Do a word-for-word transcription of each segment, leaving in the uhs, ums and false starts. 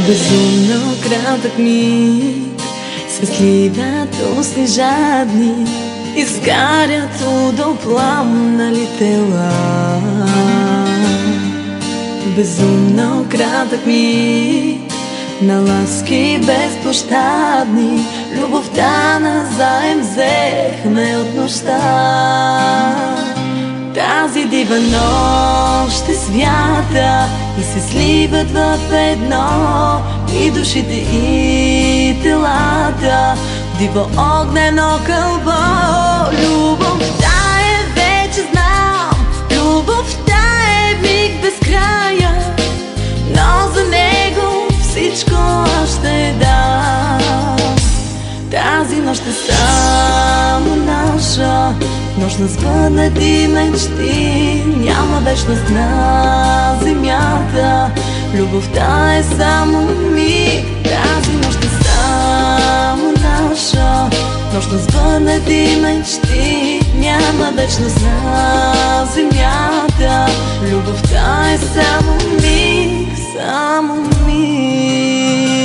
Безумно кратък миг се сливат устни жадни, изгарят удопламнали тела. Безумно кратък миг на ласки безпощадни, любовта назаем взехме от нощта. Тази дива нощ ще свята и се сливат в едно и душите и телата, диво огнено кълбо. Любовта е вече знам, любовта е миг без края, но за него всичко ще дам. Тази нощ е само наша, нощ на сбъднати мечти, няма вечност на земята. Любовта е само миг, тази нощ е само наша, нощ на сбъднати мечти, няма вечност на земята. Любовта е само миг, само миг.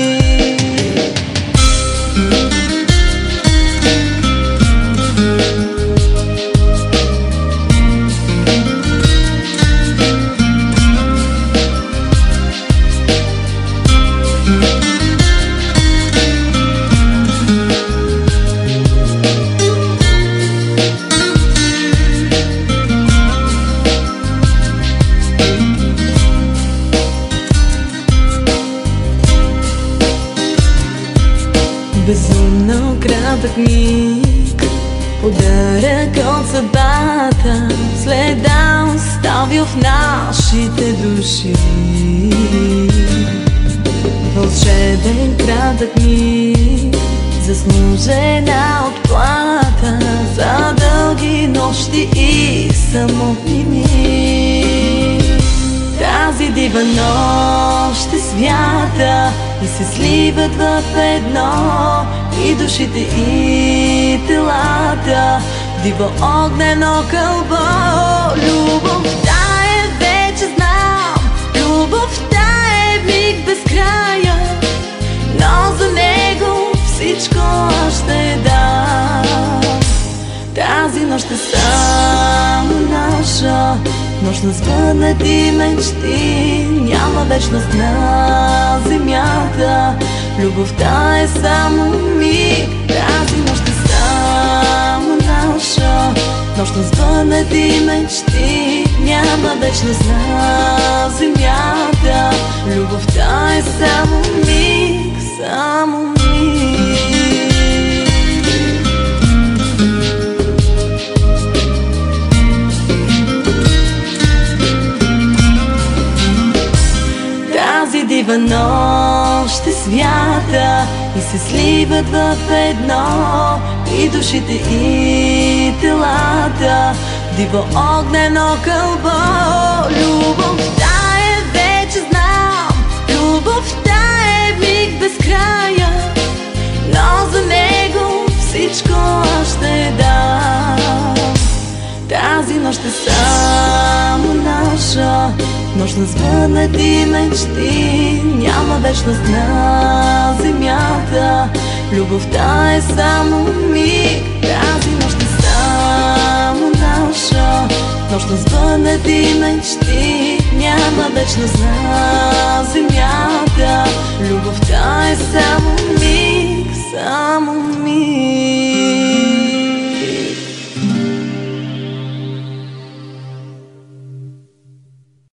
Безумно кратък миг, подарък от съдбата, следа оставил в нашите души. Вълшебен кратък миг, заслужена отплата за дълги нощи и самотни дни. Тази дива нощ ще свята и се сливат в едно и душите и телата, диво огнено кълбо. Любовта е вече знам, любовта е миг без края, но за него всичко ще дам. Тази нощ е само наша, нощ на сбъднати мечти, няма вечност на земята. Любовта е само миг, тази нощ е само наша, нощ на сбъднати мечти, няма вечност на земята. Любовта е само миг, само миг. Тази дива нощ ще свята и се сливат в едно и душите и телата, диво огнено кълбо. Любовта е вече знам, любовта е миг без края, но за него всичко ще дам. Тази нощ е само наша, нощ на сбъднати мечти, няма вечност на земята. Любовта е само миг, тази нощ е само наша, нощ на сбъднати мечти, няма вечност на земята. Любовта е само миг, само миг.